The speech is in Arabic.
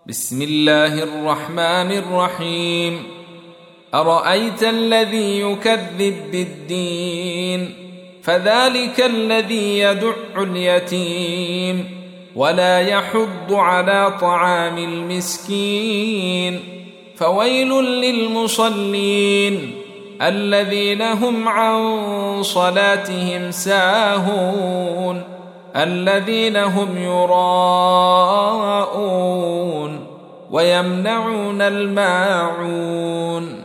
بسم الله الرحمن الرحيم. أرأيت الذي يكذب بالدين فذلك الذي يدع اليتيم ولا يحض على طعام المسكين فويل للمصلين الذين هم عن صلاتهم ساهون الذين هم يراءون ويمنعون الماعون.